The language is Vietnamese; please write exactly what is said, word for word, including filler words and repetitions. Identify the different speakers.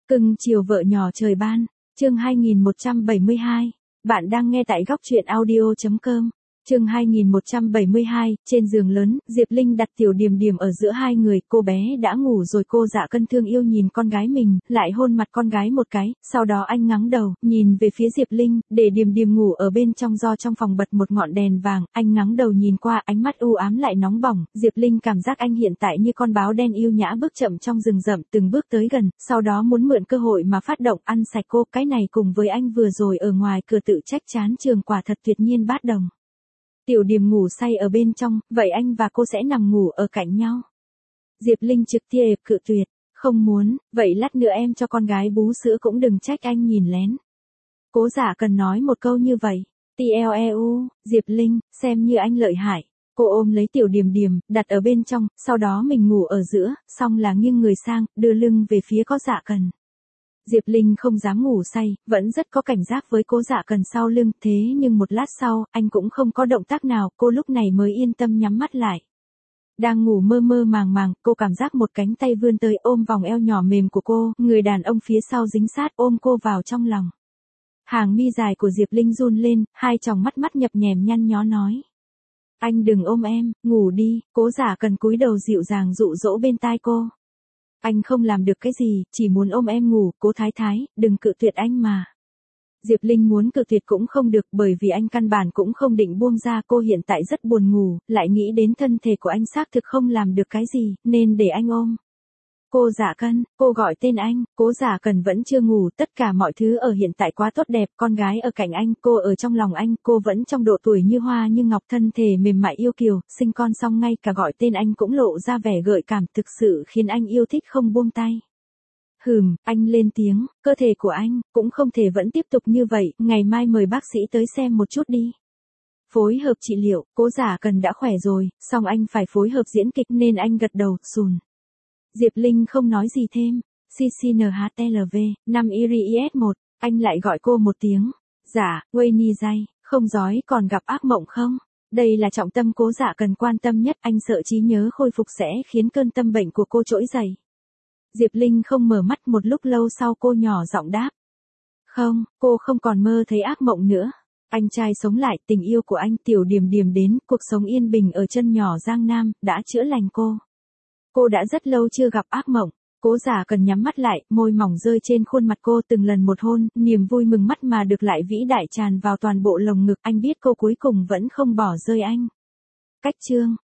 Speaker 1: Cưng chiều vợ nhỏ trời ban, chương hai nghìn một trăm bảy mươi hai. Bạn đang nghe tại góc truyện audio chấm com. Chương hai nghìn một trăm bảy mươi hai, trên giường lớn, Diệp Linh đặt Tiểu Điềm Điềm ở giữa hai người, cô bé đã ngủ rồi. Cô Dạ Cân thương yêu nhìn con gái mình, lại hôn mặt con gái một cái, sau đó anh ngắng đầu, nhìn về phía Diệp Linh, để Điềm Điềm ngủ ở bên trong. Do trong phòng bật một ngọn đèn vàng, anh ngắng đầu nhìn qua, ánh mắt u ám lại nóng bỏng. Diệp Linh cảm giác anh hiện tại như con báo đen yêu nhã bước chậm trong rừng rậm, từng bước tới gần, sau đó muốn mượn cơ hội mà phát động ăn sạch cô. Cái này cùng với anh vừa rồi ở ngoài cửa tự trách chán trường quả thật tuyệt nhiên bát đồng. Tiểu Điềm ngủ say ở bên trong, vậy anh và cô sẽ nằm ngủ ở cạnh nhau. Diệp Linh trực tiếp cự tuyệt, không muốn, vậy lát nữa em cho con gái bú sữa cũng đừng trách anh nhìn lén. Cố Dạ Cần nói một câu như vậy. Tleu, Diệp Linh, xem như anh lợi hại. Cô ôm lấy Tiểu Điềm Điềm, đặt ở bên trong, sau đó mình ngủ ở giữa, xong là nghiêng người sang, đưa lưng về phía Cố Dạ Cần. Diệp Linh không dám ngủ say, vẫn rất có cảnh giác với Cố Dạ Cần sau lưng, thế nhưng một lát sau, anh cũng không có động tác nào, cô lúc này mới yên tâm nhắm mắt lại. Đang ngủ mơ mơ màng màng, cô cảm giác một cánh tay vươn tới ôm vòng eo nhỏ mềm của cô, người đàn ông phía sau dính sát ôm cô vào trong lòng. Hàng mi dài của Diệp Linh run lên, hai tròng mắt mắt nhập nhèm nhăn nhó nói. Anh đừng ôm em, ngủ đi. Cố Dạ Cần cúi đầu dịu dàng dụ dỗ bên tai cô. Anh không làm được cái gì, chỉ muốn ôm em ngủ. Cố Thái Thái, đừng cự tuyệt anh mà. Diệp Linh muốn cự tuyệt cũng không được, bởi vì anh căn bản cũng không định buông ra. Cô hiện tại rất buồn ngủ, lại nghĩ đến thân thể của anh xác thực không làm được cái gì, nên để anh ôm. Cô Dạ Cân, cô gọi tên anh. Cố Dạ Cần vẫn chưa ngủ, tất cả mọi thứ ở hiện tại quá tốt đẹp, con gái ở cạnh anh, cô ở trong lòng anh, cô vẫn trong độ tuổi như hoa như ngọc, thân thể mềm mại yêu kiều, sinh con xong ngay cả gọi tên anh cũng lộ ra vẻ gợi cảm, thực sự khiến anh yêu thích không buông tay. Hừm, anh lên tiếng, cơ thể của anh cũng không thể vẫn tiếp tục như vậy, ngày mai mời bác sĩ tới xem một chút đi. Phối hợp trị liệu, Cố Dạ Cần đã khỏe rồi, song anh phải phối hợp diễn kịch nên anh gật đầu, sùn. Diệp Linh không nói gì thêm. xê xê en hát lờ vê, năm i rờ i ét một, anh lại gọi cô một tiếng. Dạ, Wayne dây, không giói còn gặp ác mộng không? Đây là trọng tâm Cố Dạ Cần quan tâm nhất, anh sợ trí nhớ khôi phục sẽ khiến cơn tâm bệnh của cô trỗi dậy. Diệp Linh không mở mắt, một lúc lâu sau cô nhỏ giọng đáp. Không, cô không còn mơ thấy ác mộng nữa. Anh trai sống lại, tình yêu của anh Tiểu Điềm Điềm đến, cuộc sống yên bình ở chân nhỏ Giang Nam, đã chữa lành cô. Cô đã rất lâu chưa gặp ác mộng. Cố Dạ Cần nhắm mắt lại, môi mỏng rơi trên khuôn mặt cô từng lần một hôn, niềm vui mừng mắt mà được lại vĩ đại tràn vào toàn bộ lồng ngực. Anh biết cô cuối cùng vẫn không bỏ rơi anh. Cách chương,